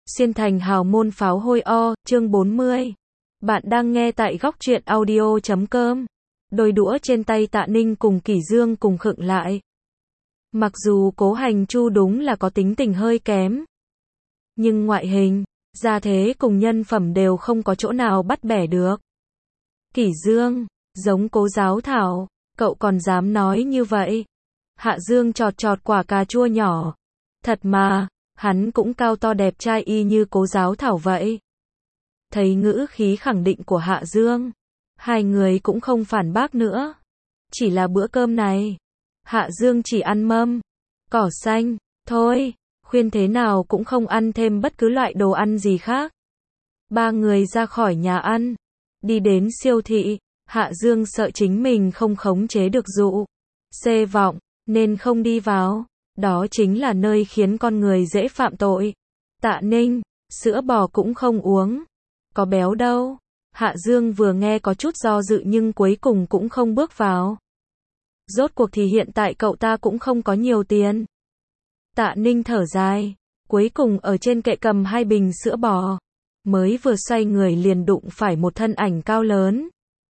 Xuyên thành hào môn pháo hôi o, chương 40. Bạn đang nghe tại góc truyện audio.com. Đôi đũa trên tay Tạ Ninh cùng Kỷ Dương cùng khựng lại. Mặc dù Cố Hành Chu đúng là có tính tình hơi kém, nhưng ngoại hình, gia thế cùng nhân phẩm đều không có chỗ nào bắt bẻ được. Kỷ Dương, giống Cố Giáo Thảo, cậu còn dám nói như vậy? Hạ Dương chọt chọt quả cà chua nhỏ. Thật mà, hắn cũng cao to đẹp trai y như Cố Giáo Thảo vậy. Thấy ngữ khí khẳng định của Hạ Dương, hai người cũng không phản bác nữa. Chỉ là bữa cơm này, Hạ Dương chỉ ăn mâm, cỏ xanh, thôi, khuyên thế nào cũng không ăn thêm bất cứ loại đồ ăn gì khác. Ba người ra khỏi nhà ăn, đi đến siêu thị, Hạ Dương sợ chính mình không khống chế được dụ xê vọng, nên không đi vào. Đó chính là nơi khiến con người dễ phạm tội. Tạ Ninh, sữa bò cũng không uống. Có béo đâu. Hạ Dương vừa nghe có chút do dự nhưng cuối cùng cũng không bước vào. Rốt cuộc thì hiện tại cậu ta cũng không có nhiều tiền. Tạ Ninh thở dài. Cuối cùng ở trên kệ cầm hai bình sữa bò. Mới vừa xoay người liền đụng phải một thân ảnh cao lớn.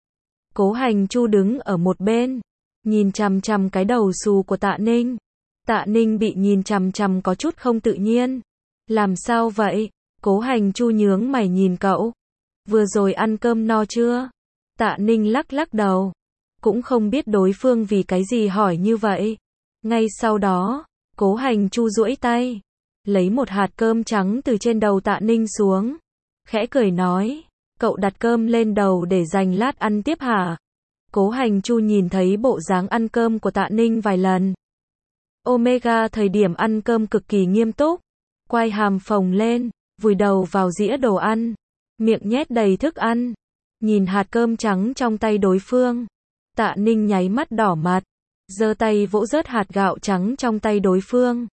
Cố Hành Chu đứng ở một bên, nhìn chằm chằm cái đầu xù của Tạ Ninh. Tạ Ninh bị nhìn chằm chằm có chút không tự nhiên. Làm sao vậy? Cố Hành Chu nhướng mày nhìn cậu. Vừa rồi ăn cơm no chưa? Tạ Ninh lắc lắc đầu. Cũng không biết đối phương vì cái gì hỏi như vậy. Ngay sau đó, Cố Hành Chu duỗi tay, lấy một hạt cơm trắng từ trên đầu Tạ Ninh xuống. Khẽ cười nói, cậu đặt cơm lên đầu để dành lát ăn tiếp hả? Cố Hành Chu nhìn thấy bộ dáng ăn cơm của Tạ Ninh vài lần. Omega thời điểm ăn cơm cực kỳ nghiêm túc, quay hàm phồng lên, vùi đầu vào dĩa đồ ăn, miệng nhét đầy thức ăn, nhìn hạt cơm trắng trong tay đối phương. Tạ Ninh nháy mắt đỏ mặt, giơ tay vỗ rớt hạt gạo trắng trong tay đối phương.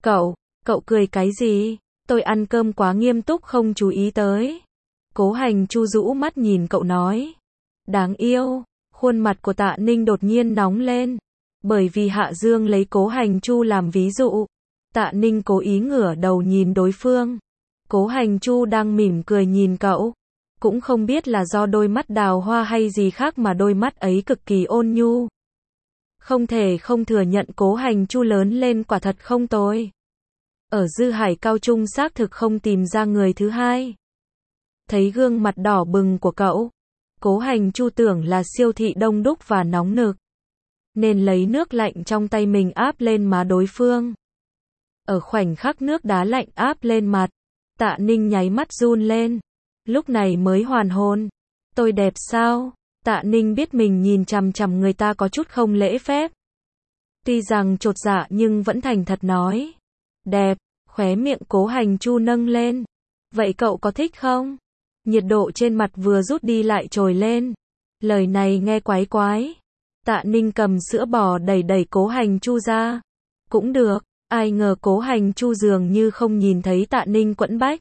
Cậu cười cái gì? Tôi ăn cơm quá nghiêm túc không chú ý tới. Cố Hành Chu rũ mắt nhìn cậu nói. Đáng yêu, khuôn mặt của Tạ Ninh đột nhiên nóng lên. Bởi vì Hạ Dương lấy Cố Hành Chu làm ví dụ, Tạ Ninh cố ý ngửa đầu nhìn đối phương. Cố Hành Chu đang mỉm cười nhìn cậu. Cũng không biết là do đôi mắt đào hoa hay gì khác mà đôi mắt ấy cực kỳ ôn nhu. Không thể không thừa nhận Cố Hành Chu lớn lên quả thật không tồi. Ở Dư Hải Cao Trung xác thực không tìm ra người thứ hai. Thấy gương mặt đỏ bừng của cậu, Cố Hành Chu tưởng là siêu thị đông đúc và nóng nực, nên lấy nước lạnh trong tay mình áp lên má đối phương. Ở khoảnh khắc nước đá lạnh áp lên mặt, Tạ Ninh nháy mắt run lên. Lúc này mới hoàn hồn. Tôi đẹp sao? Tạ Ninh biết mình nhìn chằm chằm người ta có chút không lễ phép. Tuy rằng chột dạ nhưng vẫn thành thật nói. Đẹp, khóe miệng Cố Hành Chu nâng lên. Vậy cậu có thích không? Nhiệt độ trên mặt vừa rút đi lại trồi lên. Lời này nghe quái quái. Tạ Ninh cầm sữa bò đẩy đẩy Cố Hành Chu ra. Cũng được, ai ngờ Cố Hành Chu dường như không nhìn thấy Tạ Ninh quẫn bách.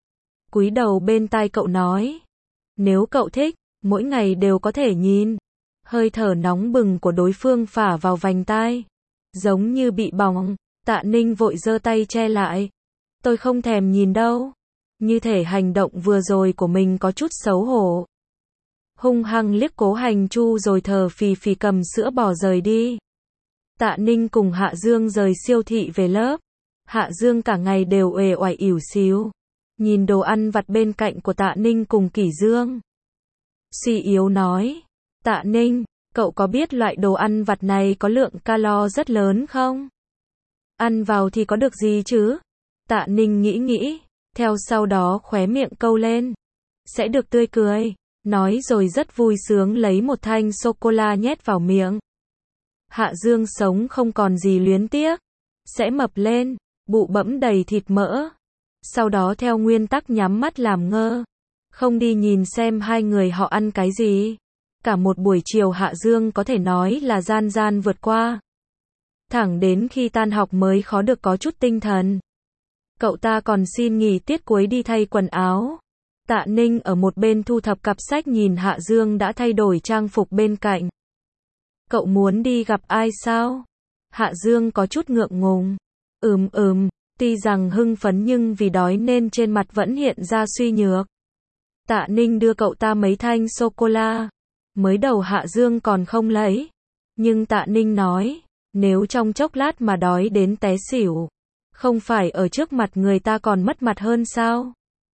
Cúi đầu bên tai cậu nói. Nếu cậu thích, mỗi ngày đều có thể nhìn. Hơi thở nóng bừng của đối phương phả vào vành tai. Giống như bị bỏng, Tạ Ninh vội giơ tay che lại. Tôi không thèm nhìn đâu. Như thể hành động vừa rồi của mình có chút xấu hổ. Hung hăng liếc Cố Hành Chu rồi thở phì phì cầm sữa bò rời đi. Tạ Ninh cùng Hạ Dương rời siêu thị về lớp. Hạ Dương cả ngày đều uể oải ỉu xìu, nhìn đồ ăn vặt bên cạnh của Tạ Ninh cùng Kỷ Dương. Suy yếu nói, Tạ Ninh, cậu có biết loại đồ ăn vặt này có lượng calo rất lớn không? Ăn vào thì có được gì chứ? Tạ Ninh nghĩ, theo sau đó khóe miệng câu lên. Sẽ được tươi cười. Nói rồi rất vui sướng lấy một thanh sô-cô-la nhét vào miệng. Hạ Dương sống không còn gì luyến tiếc. Sẽ mập lên, bụ bẫm đầy thịt mỡ. Sau đó theo nguyên tắc nhắm mắt làm ngơ. Không đi nhìn xem hai người họ ăn cái gì. Cả một buổi chiều Hạ Dương có thể nói là gian gian vượt qua. Thẳng đến khi tan học mới khó được có chút tinh thần. Cậu ta còn xin nghỉ tiết cuối đi thay quần áo. Tạ Ninh ở một bên thu thập cặp sách nhìn Hạ Dương đã thay đổi trang phục bên cạnh. Cậu muốn đi gặp ai sao? Hạ Dương có chút ngượng ngùng. Tuy rằng hưng phấn nhưng vì đói nên trên mặt vẫn hiện ra suy nhược. Tạ Ninh đưa cậu ta mấy thanh sô-cô-la. Mới đầu Hạ Dương còn không lấy. Nhưng Tạ Ninh nói, nếu trong chốc lát mà đói đến té xỉu, không phải ở trước mặt người ta còn mất mặt hơn sao?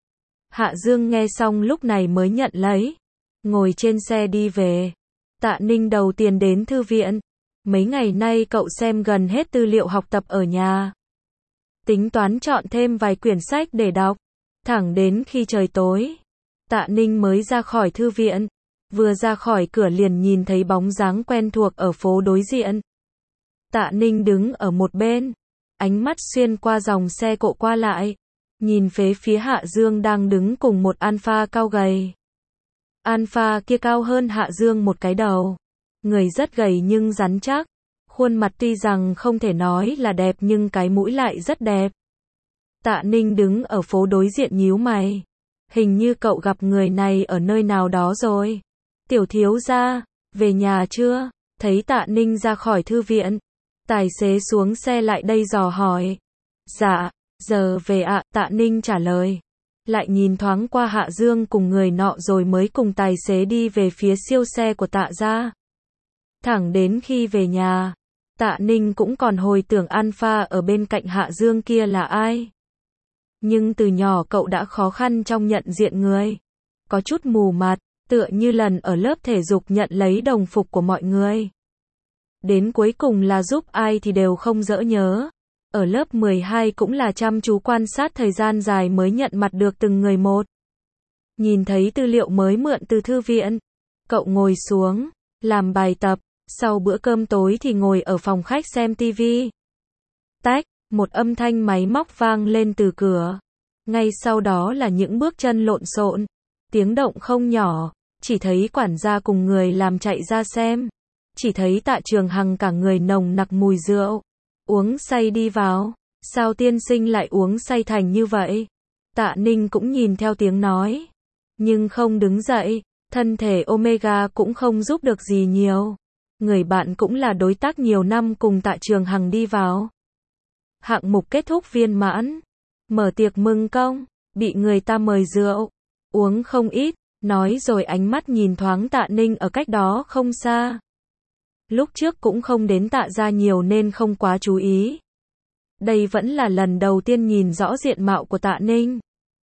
Hạ Dương nghe xong lúc này mới nhận lấy. Ngồi trên xe đi về. Tạ Ninh đầu tiên đến thư viện. Mấy ngày nay cậu xem gần hết tư liệu học tập ở nhà. Tính toán chọn thêm vài quyển sách để đọc. Thẳng đến khi trời tối, Tạ Ninh mới ra khỏi thư viện. Vừa ra khỏi cửa liền nhìn thấy bóng dáng quen thuộc ở phố đối diện. Tạ Ninh đứng ở một bên, ánh mắt xuyên qua dòng xe cộ qua lại, nhìn về phía Hạ Dương đang đứng cùng một Alpha cao gầy. Alpha kia cao hơn Hạ Dương một cái đầu, người rất gầy nhưng rắn chắc, khuôn mặt tuy rằng không thể nói là đẹp nhưng cái mũi lại rất đẹp. Tạ Ninh đứng ở phố đối diện nhíu mày, hình như cậu gặp người này ở nơi nào đó rồi. Tiểu thiếu gia, về nhà chưa? Thấy Tạ Ninh ra khỏi thư viện, tài xế xuống xe lại đây dò hỏi. Dạ, giờ về ạ, Tạ Ninh trả lời. Lại nhìn thoáng qua Hạ Dương cùng người nọ rồi mới cùng tài xế đi về phía siêu xe của Tạ gia. Thẳng đến khi về nhà, Tạ Ninh cũng còn hồi tưởng Alpha ở bên cạnh Hạ Dương kia là ai. Nhưng từ nhỏ cậu đã khó khăn trong nhận diện người. Có chút mù mặt, tựa như lần ở lớp thể dục nhận lấy đồng phục của mọi người. Đến cuối cùng là giúp ai thì đều không dỡ nhớ. Ở lớp 12 cũng là chăm chú quan sát thời gian dài mới nhận mặt được từng người một. Nhìn thấy tư liệu mới mượn từ thư viện, cậu ngồi xuống, làm bài tập, sau bữa cơm tối thì ngồi ở phòng khách xem tivi. Tách, một âm thanh máy móc vang lên từ cửa. Ngay sau đó là những bước chân lộn xộn, tiếng động không nhỏ, chỉ thấy quản gia cùng người làm chạy ra xem. Chỉ thấy Tạ Trường Hằng cả người nồng nặc mùi rượu, uống say đi vào. Sao tiên sinh lại uống say thành như vậy? Tạ Ninh cũng nhìn theo tiếng nói, nhưng không đứng dậy, thân thể Omega cũng không giúp được gì nhiều. Người bạn cũng là đối tác nhiều năm cùng Tạ Trường Hằng đi vào. Hạng mục kết thúc viên mãn, mở tiệc mừng công, bị người ta mời rượu, uống không ít, nói rồi ánh mắt nhìn thoáng Tạ Ninh ở cách đó không xa. Lúc trước cũng không đến Tạ gia nhiều nên không quá chú ý. Đây vẫn là lần đầu tiên nhìn rõ diện mạo của Tạ Ninh.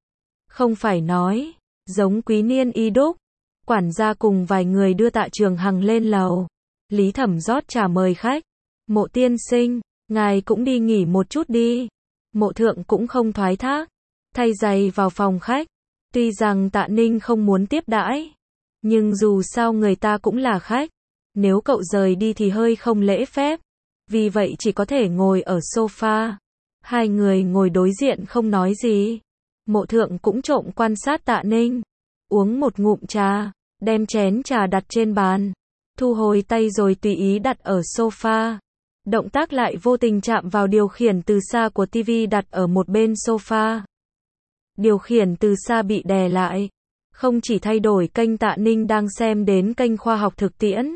Không phải nói, giống Quý Niên y đúc. Quản gia cùng vài người đưa Tạ Trường Hằng lên lầu. Lý Thẩm rót trà mời khách. Mộ tiên sinh, ngài cũng đi nghỉ một chút đi. Mộ thượng cũng không thoái thác, thay giày vào phòng khách. Tuy rằng Tạ Ninh không muốn tiếp đãi, nhưng dù sao người ta cũng là khách. Nếu cậu rời đi thì hơi không lễ phép. Vì vậy chỉ có thể ngồi ở sofa. Hai người ngồi đối diện không nói gì. Mộ thượng cũng trộm quan sát Tạ Ninh. Uống một ngụm trà, đem chén trà đặt trên bàn. Thu hồi tay rồi tùy ý đặt ở sofa. Động tác lại vô tình chạm vào điều khiển từ xa của TV đặt ở một bên sofa. Điều khiển từ xa bị đè lại. Không chỉ thay đổi kênh Tạ Ninh đang xem đến kênh khoa học thực tiễn,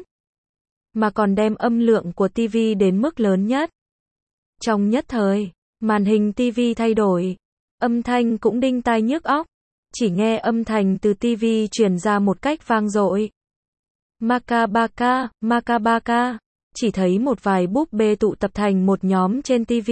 mà còn đem âm lượng của TV đến mức lớn nhất. Trong nhất thời, màn hình TV thay đổi, âm thanh cũng đinh tai nhức óc, chỉ nghe âm thanh từ TV truyền ra một cách vang dội. Makabaka, Makabaka, chỉ thấy một vài búp bê tụ tập thành một nhóm trên TV.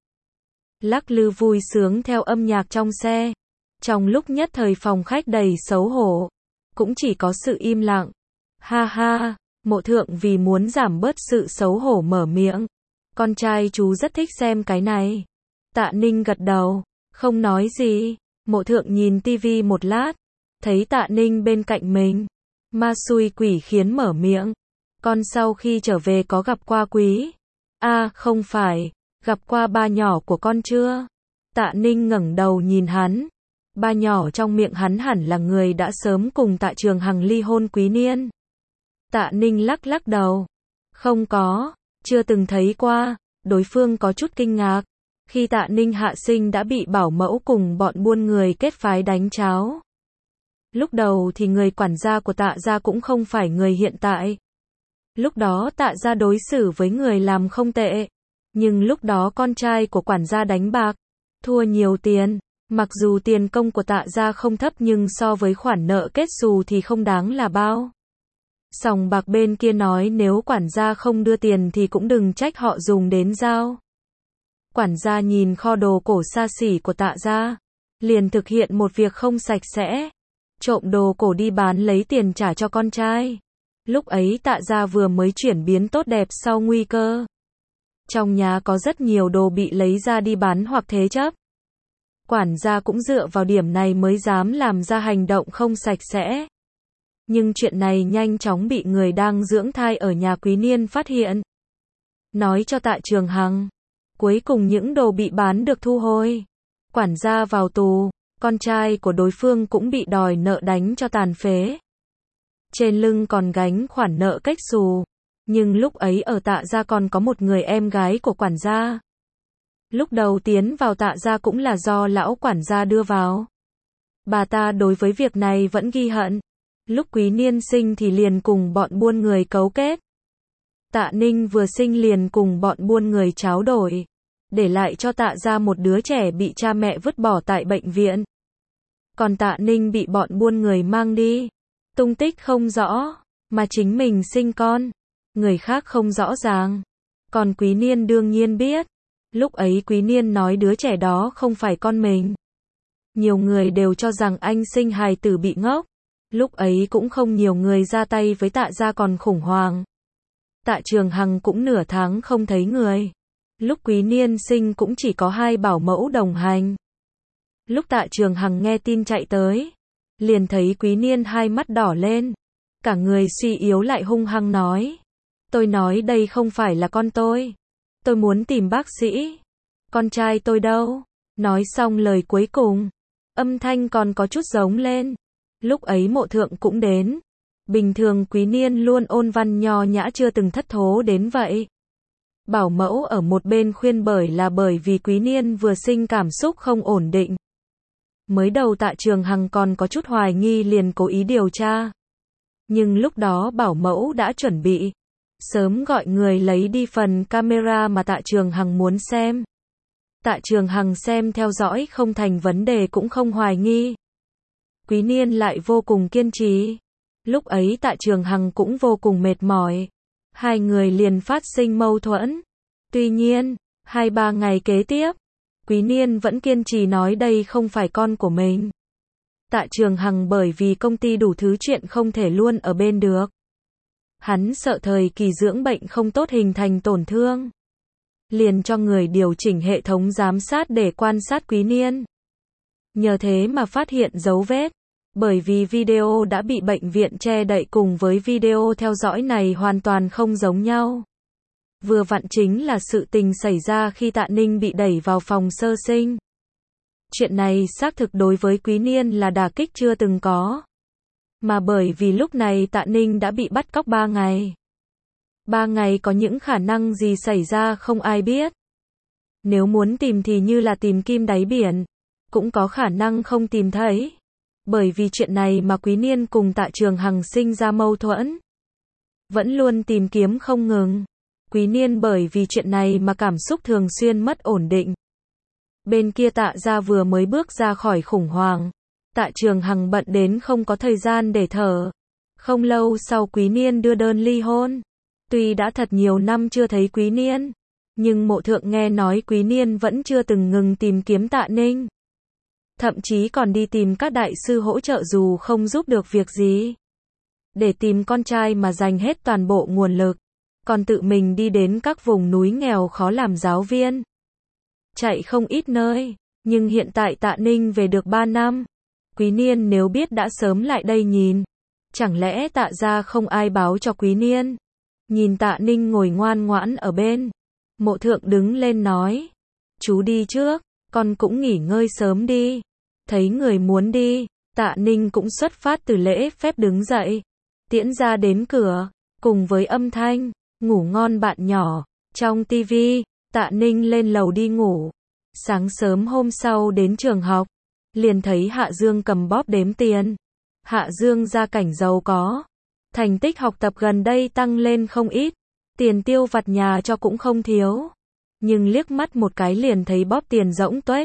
Lắc lư vui sướng theo âm nhạc trong xe. Trong lúc nhất thời phòng khách đầy xấu hổ, cũng chỉ có sự im lặng. Ha ha. Mộ thượng vì muốn giảm bớt sự xấu hổ mở miệng. Con trai chú rất thích xem cái này. Tạ Ninh gật đầu, không nói gì. Mộ thượng nhìn tivi một lát, thấy Tạ Ninh bên cạnh mình. Ma xui quỷ khiến mở miệng. Con sau khi trở về có gặp qua Quý? Không phải, gặp qua ba nhỏ của con chưa? Tạ Ninh ngẩng đầu nhìn hắn. Ba nhỏ trong miệng hắn hẳn là người đã sớm cùng Tạ Trường Hằng ly hôn Quý Niên. Tạ Ninh lắc lắc đầu. Không có, chưa từng thấy qua. Đối phương có chút kinh ngạc. Khi Tạ Ninh hạ sinh đã bị bảo mẫu cùng bọn buôn người kết phái đánh cháo. Lúc đầu thì người quản gia của Tạ gia cũng không phải người hiện tại. Lúc đó Tạ gia đối xử với người làm không tệ. Nhưng lúc đó con trai của quản gia đánh bạc. thua nhiều tiền. Mặc dù tiền công của Tạ gia không thấp nhưng so với khoản nợ kết xù thì không đáng là bao. Sòng bạc bên kia nói nếu quản gia không đưa tiền thì cũng đừng trách họ dùng đến dao. Quản gia nhìn kho đồ cổ xa xỉ của Tạ gia, liền thực hiện một việc không sạch sẽ, trộm đồ cổ đi bán lấy tiền trả cho con trai. Lúc ấy Tạ gia vừa mới chuyển biến tốt đẹp sau nguy cơ. Trong nhà có rất nhiều đồ bị lấy ra đi bán hoặc thế chấp. Quản gia cũng dựa vào điểm này mới dám làm ra hành động không sạch sẽ. Nhưng chuyện này nhanh chóng bị người đang dưỡng thai ở nhà Quý Niên phát hiện. Nói cho Tạ Trường Hằng. Cuối cùng những đồ bị bán được thu hồi. Quản gia vào tù, con trai của đối phương cũng bị đòi nợ đánh cho tàn phế. Trên lưng còn gánh khoản nợ kết xù. Nhưng lúc ấy ở Tạ gia còn có một người em gái của quản gia. Lúc đầu tiến vào Tạ gia cũng là do lão quản gia đưa vào. Bà ta đối với việc này vẫn ghi hận. Lúc Quý Niên sinh thì liền cùng bọn buôn người cấu kết. Tạ Ninh vừa sinh liền cùng bọn buôn người tráo đổi. Để lại cho Tạ gia một đứa trẻ bị cha mẹ vứt bỏ tại bệnh viện. Còn Tạ Ninh bị bọn buôn người mang đi. Tung tích không rõ. Mà chính mình sinh con. Người khác không rõ ràng. Còn Quý Niên đương nhiên biết. Lúc ấy Quý Niên nói đứa trẻ đó không phải con mình. Nhiều người đều cho rằng anh sinh hài tử bị ngốc. Lúc ấy cũng không nhiều người ra tay với Tạ gia còn khủng hoảng. Tạ Trường Hằng cũng nửa tháng không thấy người. Lúc Quý Niên sinh cũng chỉ có 2 bảo mẫu đồng hành. Lúc Tạ Trường Hằng nghe tin chạy tới, liền thấy Quý Niên hai mắt đỏ lên. Cả người suy yếu lại hung hăng nói. Tôi nói đây không phải là con tôi. Tôi muốn tìm bác sĩ. Con trai tôi đâu? Nói xong lời cuối cùng, âm thanh còn có chút giống lên. Lúc ấy Mộ Thượng cũng đến. Bình thường Quý Niên luôn ôn văn nho nhã chưa từng thất thố đến vậy. Bảo mẫu ở một bên khuyên bởi vì Quý Niên vừa sinh cảm xúc không ổn định. Mới đầu Tạ Trường Hằng còn có chút hoài nghi liền cố ý điều tra. Nhưng lúc đó bảo mẫu đã chuẩn bị. Sớm gọi người lấy đi phần camera mà Tạ Trường Hằng muốn xem. Tạ Trường Hằng xem theo dõi không thành vấn đề cũng không hoài nghi. Quý Niên lại vô cùng kiên trì. Lúc ấy Tạ Trường Hằng cũng vô cùng mệt mỏi. Hai người liền phát sinh mâu thuẫn. Tuy nhiên, 2-3 ngày kế tiếp, Quý Niên vẫn kiên trì nói đây không phải con của mình. Tạ Trường Hằng bởi vì công ty đủ thứ chuyện không thể luôn ở bên được. Hắn sợ thời kỳ dưỡng bệnh không tốt hình thành tổn thương. Liền cho người điều chỉnh hệ thống giám sát để quan sát Quý Niên. Nhờ thế mà phát hiện dấu vết. Bởi vì video đã bị bệnh viện che đậy cùng với video theo dõi này hoàn toàn không giống nhau. Vừa vặn chính là sự tình xảy ra khi Tạ Ninh bị đẩy vào phòng sơ sinh. Chuyện này xác thực đối với Quý Niên là đả kích chưa từng có. Mà bởi vì lúc này Tạ Ninh đã bị bắt cóc 3 ngày. 3 ngày có những khả năng gì xảy ra không ai biết. Nếu muốn tìm thì như là tìm kim đáy biển. Cũng có khả năng không tìm thấy. Bởi vì chuyện này mà Quý Niên cùng Tạ Trường Hằng sinh ra mâu thuẫn. Vẫn luôn tìm kiếm không ngừng. Quý Niên bởi vì chuyện này mà cảm xúc thường xuyên mất ổn định. Bên kia Tạ gia vừa mới bước ra khỏi khủng hoảng. Tạ Trường Hằng bận đến không có thời gian để thở. Không lâu sau Quý Niên đưa đơn ly hôn. Tuy đã thật nhiều năm chưa thấy Quý Niên, nhưng Mộ Thượng nghe nói Quý Niên vẫn chưa từng ngừng tìm kiếm Tạ Ninh. Thậm chí còn đi tìm các đại sư hỗ trợ dù không giúp được việc gì. Để tìm con trai mà dành hết toàn bộ nguồn lực. Còn tự mình đi đến các vùng núi nghèo khó làm giáo viên. Chạy không ít nơi. Nhưng hiện tại Tạ Ninh về được 3 năm. Quý Niên nếu biết đã sớm lại đây nhìn. Chẳng lẽ Tạ gia không ai báo cho Quý Niên. Nhìn Tạ Ninh ngồi ngoan ngoãn ở bên. Mộ Thượng đứng lên nói. Chú đi trước. Con cũng nghỉ ngơi sớm đi. Thấy người muốn đi. Tạ Ninh cũng xuất phát từ lễ phép đứng dậy. Tiễn ra đến cửa. Cùng với âm thanh. Ngủ ngon bạn nhỏ. Trong tivi. Tạ Ninh lên lầu đi ngủ. Sáng sớm hôm sau đến trường học. Liền thấy Hạ Dương cầm bóp đếm tiền. Hạ Dương gia cảnh giàu có. Thành tích học tập gần đây tăng lên không ít. Tiền tiêu vặt nhà cho cũng không thiếu. Nhưng liếc mắt một cái liền thấy bóp tiền rỗng tuếch.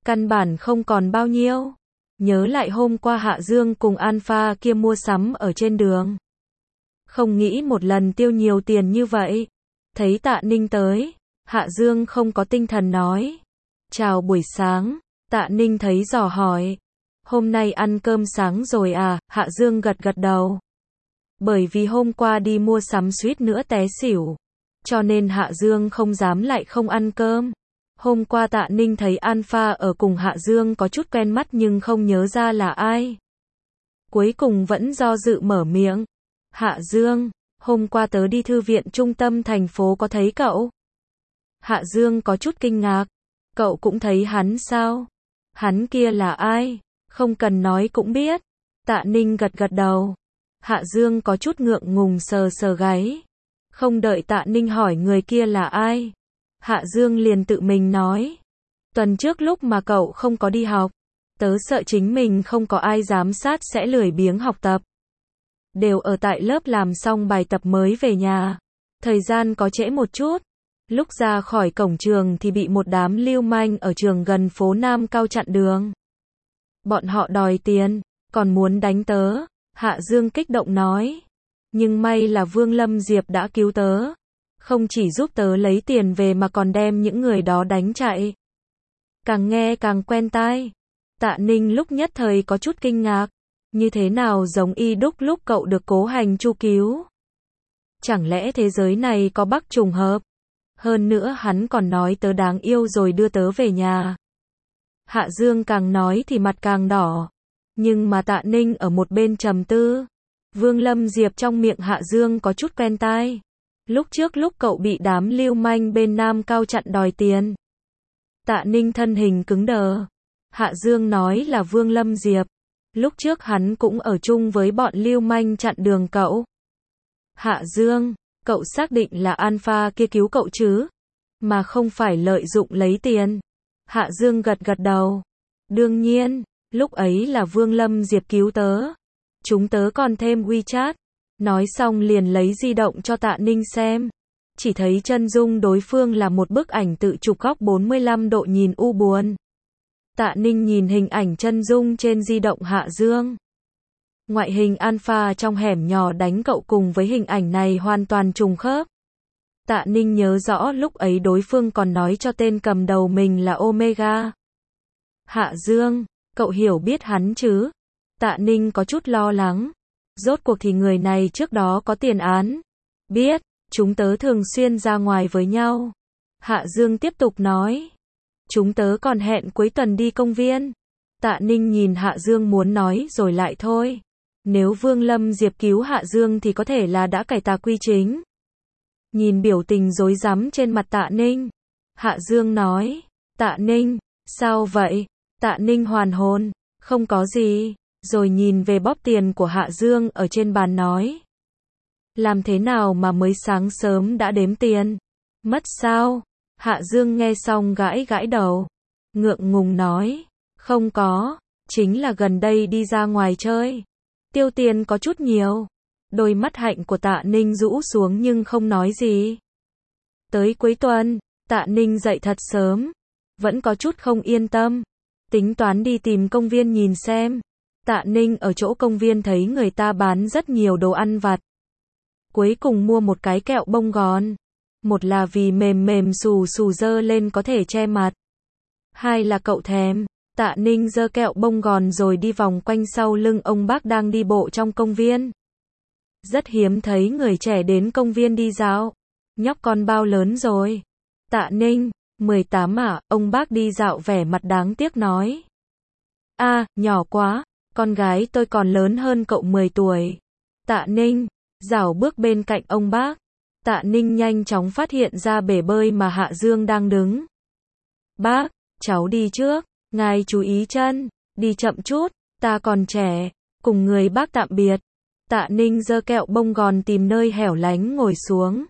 Căn bản không còn bao nhiêu. Nhớ lại hôm qua Hạ Dương cùng Alpha kia mua sắm ở trên đường. Không nghĩ một lần tiêu nhiều tiền như vậy. Thấy Tạ Ninh tới, Hạ Dương không có tinh thần nói. Chào buổi sáng, Tạ Ninh thấy dò hỏi. Hôm nay ăn cơm sáng rồi à, Hạ Dương gật gật đầu. Bởi vì hôm qua đi mua sắm suýt nữa té xỉu. Cho nên Hạ Dương không dám lại không ăn cơm. Hôm qua Tạ Ninh thấy Alpha ở cùng Hạ Dương có chút quen mắt nhưng không nhớ ra là ai. Cuối cùng vẫn do dự mở miệng. Hạ Dương, hôm qua tớ đi thư viện trung tâm thành phố có thấy cậu. Hạ Dương có chút kinh ngạc. Cậu cũng thấy hắn sao? Hắn kia là ai? Không cần nói cũng biết. Tạ Ninh gật gật đầu. Hạ Dương có chút ngượng ngùng sờ sờ gáy. Không đợi Tạ Ninh hỏi người kia là ai. Hạ Dương liền tự mình nói. Tuần trước lúc mà cậu không có đi học, tớ sợ chính mình không có ai giám sát sẽ lười biếng học tập. Đều ở tại lớp làm xong bài tập mới về nhà. Thời gian có trễ một chút. Lúc ra khỏi cổng trường thì bị một đám lưu manh ở trường gần phố Nam Cao chặn đường. Bọn họ đòi tiền, còn muốn đánh tớ. Hạ Dương kích động nói. Nhưng may là Vương Lâm Diệp đã cứu tớ. Không chỉ giúp tớ lấy tiền về mà còn đem những người đó đánh chạy. Càng nghe càng quen tai. Tạ Ninh lúc nhất thời có chút kinh ngạc. Như thế nào giống y đúc lúc cậu được Cố Hành Chu cứu? Chẳng lẽ thế giới này có Bắc trùng hợp? Hơn nữa hắn còn nói tớ đáng yêu rồi đưa tớ về nhà. Hạ Dương càng nói thì mặt càng đỏ. Nhưng mà Tạ Ninh ở một bên trầm tư. Vương Lâm Diệp trong miệng Hạ Dương có chút quen tai. Lúc trước lúc cậu bị đám lưu manh bên Nam Cao chặn đòi tiền. Tạ Ninh thân hình cứng đờ. Hạ Dương nói là Vương Lâm Diệp. Lúc trước hắn cũng ở chung với bọn lưu manh chặn đường cậu. Hạ Dương, cậu xác định là Alpha kia cứu cậu chứ? Mà không phải lợi dụng lấy tiền. Hạ Dương gật gật đầu. Đương nhiên, lúc ấy là Vương Lâm Diệp cứu tớ. Chúng tớ còn thêm WeChat. Nói xong liền lấy di động cho Tạ Ninh xem. Chỉ thấy chân dung đối phương là một bức ảnh tự chụp góc 45 độ nhìn u buồn. Tạ Ninh nhìn hình ảnh chân dung trên di động Hạ Dương. Ngoại hình Alpha trong hẻm nhỏ đánh cậu cùng với hình ảnh này hoàn toàn trùng khớp. Tạ Ninh nhớ rõ lúc ấy đối phương còn nói cho tên cầm đầu mình là Omega. Hạ Dương, cậu hiểu biết hắn chứ? Tạ Ninh có chút lo lắng. Rốt cuộc thì người này trước đó có tiền án. Biết, chúng tớ thường xuyên ra ngoài với nhau. Hạ Dương tiếp tục nói. Chúng tớ còn hẹn cuối tuần đi công viên. Tạ Ninh nhìn Hạ Dương muốn nói rồi lại thôi. Nếu Vương Lâm Diệp cứu Hạ Dương thì có thể là đã cải tà quy chính. Nhìn biểu tình rối rắm trên mặt Tạ Ninh. Hạ Dương nói. Tạ Ninh, sao vậy? Tạ Ninh hoàn hồn. Không có gì. Rồi nhìn về bóp tiền của Hạ Dương ở trên bàn nói. Làm thế nào mà mới sáng sớm đã đếm tiền? Mất sao? Hạ Dương nghe xong gãi gãi đầu. Ngượng ngùng nói. Không có. Chính là gần đây đi ra ngoài chơi. Tiêu tiền có chút nhiều. Đôi mắt hạnh của Tạ Ninh rũ xuống nhưng không nói gì. Tới cuối tuần, Tạ Ninh dậy thật sớm. Vẫn có chút không yên tâm. Tính toán đi tìm công viên nhìn xem. Tạ Ninh ở chỗ công viên thấy người ta bán rất nhiều đồ ăn vặt. Cuối cùng mua một cái kẹo bông gòn. Một là vì mềm mềm xù xù dơ lên có thể che mặt. Hai là cậu thèm. Tạ Ninh dơ kẹo bông gòn rồi đi vòng quanh sau lưng ông bác đang đi bộ trong công viên. Rất hiếm thấy người trẻ đến công viên đi dạo. Nhóc con bao lớn rồi? Tạ Ninh, 18 à, ông bác đi dạo vẻ mặt đáng tiếc nói. À, nhỏ quá, con gái tôi còn lớn hơn cậu 10 tuổi. Tạ Ninh, rảo bước bên cạnh ông bác. Tạ Ninh nhanh chóng phát hiện ra bể bơi mà Hạ Dương đang đứng. Bác, cháu đi trước, ngài chú ý chân, đi chậm chút, ta còn trẻ, cùng người bác tạm biệt. Tạ Ninh giơ kẹo bông gòn tìm nơi hẻo lánh ngồi xuống.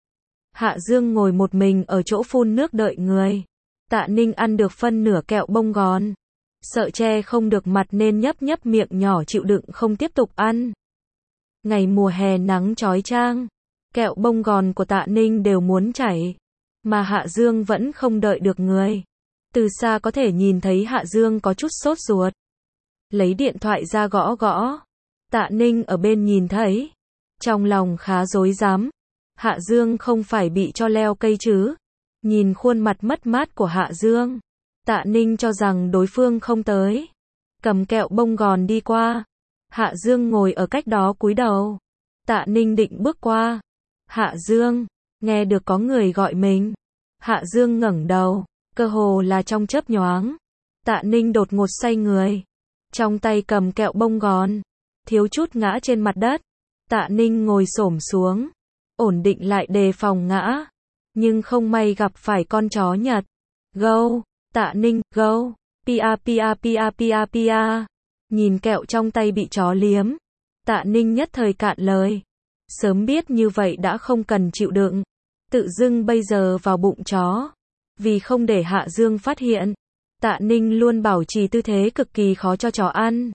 Hạ Dương ngồi một mình ở chỗ phun nước đợi người. Tạ Ninh ăn được phân nửa kẹo bông gòn. Sợ che không được mặt nên nhấp nhấp miệng nhỏ chịu đựng không tiếp tục ăn. Ngày mùa hè nắng chói chang. Kẹo bông gòn của Tạ Ninh đều muốn chảy. Mà Hạ Dương vẫn không đợi được người. Từ xa có thể nhìn thấy Hạ Dương có chút sốt ruột. Lấy điện thoại ra gõ gõ. Tạ Ninh ở bên nhìn thấy. Trong lòng khá rối rắm. Hạ Dương không phải bị cho leo cây chứ. Nhìn khuôn mặt mất mát của Hạ Dương. Tạ Ninh cho rằng đối phương không tới. Cầm kẹo bông gòn đi qua. Hạ Dương ngồi ở cách đó cúi đầu. Tạ Ninh định bước qua. Hạ Dương, nghe được có người gọi mình. Hạ Dương ngẩng đầu, cơ hồ là trong chớp nhoáng. Tạ Ninh đột ngột xoay người. Trong tay cầm kẹo bông gòn. Thiếu chút ngã trên mặt đất. Tạ Ninh ngồi xổm xuống. Ổn định lại đề phòng ngã. Nhưng không may gặp phải con chó Nhật. Gâu, Tạ Ninh, gâu. Pia pia pia pia pia. Nhìn kẹo trong tay bị chó liếm. Tạ Ninh nhất thời cạn lời. Sớm biết như vậy đã không cần chịu đựng. Tự dưng bây giờ vào bụng chó. Vì không để Hạ Dương phát hiện. Tạ Ninh luôn bảo trì tư thế cực kỳ khó cho chó ăn.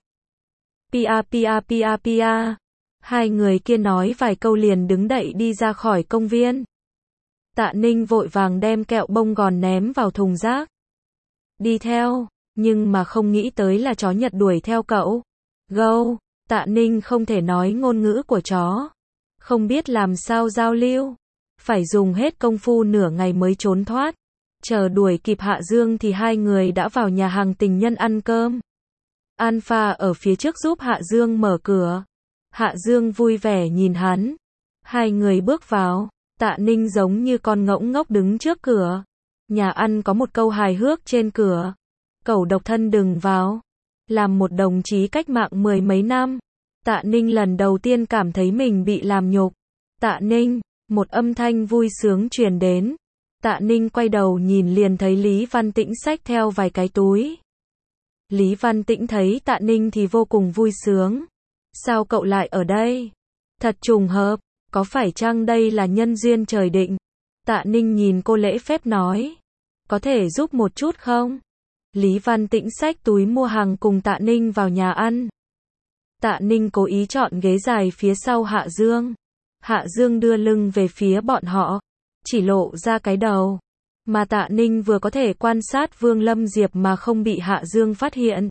Pia pia pia pia. Hai người kia nói vài câu liền đứng dậy đi ra khỏi công viên. Tạ Ninh vội vàng đem kẹo bông gòn ném vào thùng rác. Đi theo, nhưng mà không nghĩ tới là chó Nhật đuổi theo cậu. Gâu, Tạ Ninh không thể nói ngôn ngữ của chó. Không biết làm sao giao lưu. Phải dùng hết công phu nửa ngày mới trốn thoát. Chờ đuổi kịp Hạ Dương thì hai người đã vào nhà hàng tình nhân ăn cơm. Alpha ở phía trước giúp Hạ Dương mở cửa. Hạ Dương vui vẻ nhìn hắn. Hai người bước vào. Tạ Ninh giống như con ngỗng ngốc đứng trước cửa. Nhà ăn có một câu hài hước trên cửa. Cẩu độc thân đừng vào. Làm một đồng chí cách mạng 10 mấy năm. Tạ Ninh lần đầu tiên cảm thấy mình bị làm nhục. Tạ Ninh, một âm thanh vui sướng truyền đến. Tạ Ninh quay đầu nhìn liền thấy Lý Văn Tĩnh xách theo vài cái túi. Lý Văn Tĩnh thấy Tạ Ninh thì vô cùng vui sướng. Sao cậu lại ở đây? Thật trùng hợp, có phải chăng đây là nhân duyên trời định? Tạ Ninh nhìn cô lễ phép nói. Có thể giúp một chút không? Lý Văn Tĩnh xách túi mua hàng cùng Tạ Ninh vào nhà ăn. Tạ Ninh cố ý chọn ghế dài phía sau Hạ Dương. Hạ Dương đưa lưng về phía bọn họ, chỉ lộ ra cái đầu. Mà Tạ Ninh vừa có thể quan sát Vương Lâm Diệp mà không bị Hạ Dương phát hiện.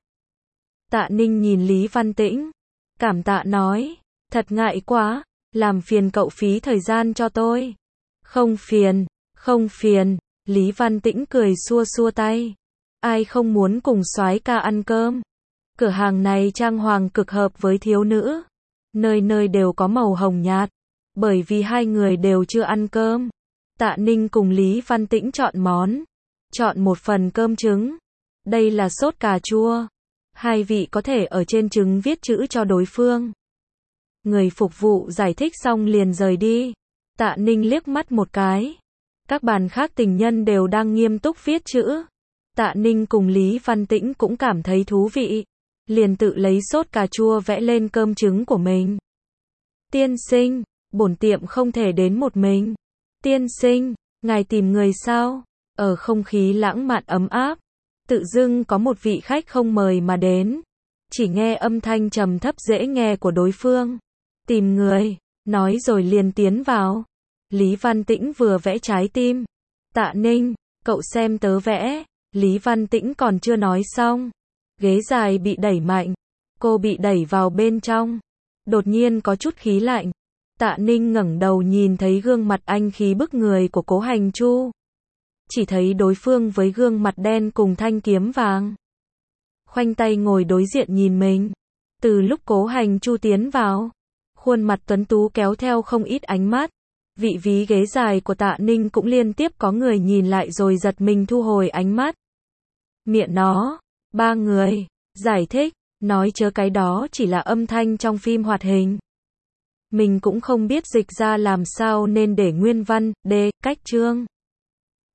Tạ Ninh nhìn Lý Văn Tĩnh, cảm tạ nói, thật ngại quá, làm phiền cậu phí thời gian cho tôi. Không phiền, không phiền, Lý Văn Tĩnh cười xua xua tay. Ai không muốn cùng soái ca ăn cơm? Cửa hàng này trang hoàng cực hợp với thiếu nữ. Nơi nơi đều có màu hồng nhạt. Bởi vì hai người đều chưa ăn cơm. Tạ Ninh cùng Lý Văn Tĩnh chọn món. Chọn một phần cơm trứng. Đây là sốt cà chua. Hai vị có thể ở trên trứng viết chữ cho đối phương. Người phục vụ giải thích xong liền rời đi. Tạ Ninh liếc mắt một cái. Các bàn khác tình nhân đều đang nghiêm túc viết chữ. Tạ Ninh cùng Lý Văn Tĩnh cũng cảm thấy thú vị. Liền tự lấy sốt cà chua vẽ lên cơm trứng của mình. Tiên sinh, bổn tiệm không thể đến một mình. Tiên sinh, ngài tìm người sao? Ở không khí lãng mạn ấm áp, tự dưng có một vị khách không mời mà đến. Chỉ nghe âm thanh trầm thấp dễ nghe của đối phương. Tìm người, nói rồi liền tiến vào. Lý Văn Tĩnh vừa vẽ trái tim. Tạ Ninh, cậu xem tớ vẽ. Lý Văn Tĩnh còn chưa nói xong. Ghế dài bị đẩy mạnh. Cô bị đẩy vào bên trong. Đột nhiên có chút khí lạnh. Tạ Ninh ngẩng đầu nhìn thấy gương mặt anh khí bức người của Cố Hành Chu. Chỉ thấy đối phương với gương mặt đen cùng thanh kiếm vàng. Khoanh tay ngồi đối diện nhìn mình. Từ lúc Cố Hành Chu tiến vào, khuôn mặt tuấn tú kéo theo không ít ánh mắt. Vị ví ghế dài của Tạ Ninh cũng liên tiếp có người nhìn lại rồi giật mình thu hồi ánh mắt. Miệng nó, ba người, giải thích, nói chớ cái đó chỉ là âm thanh trong phim hoạt hình. Mình cũng không biết dịch ra làm sao nên để nguyên văn, cách chương.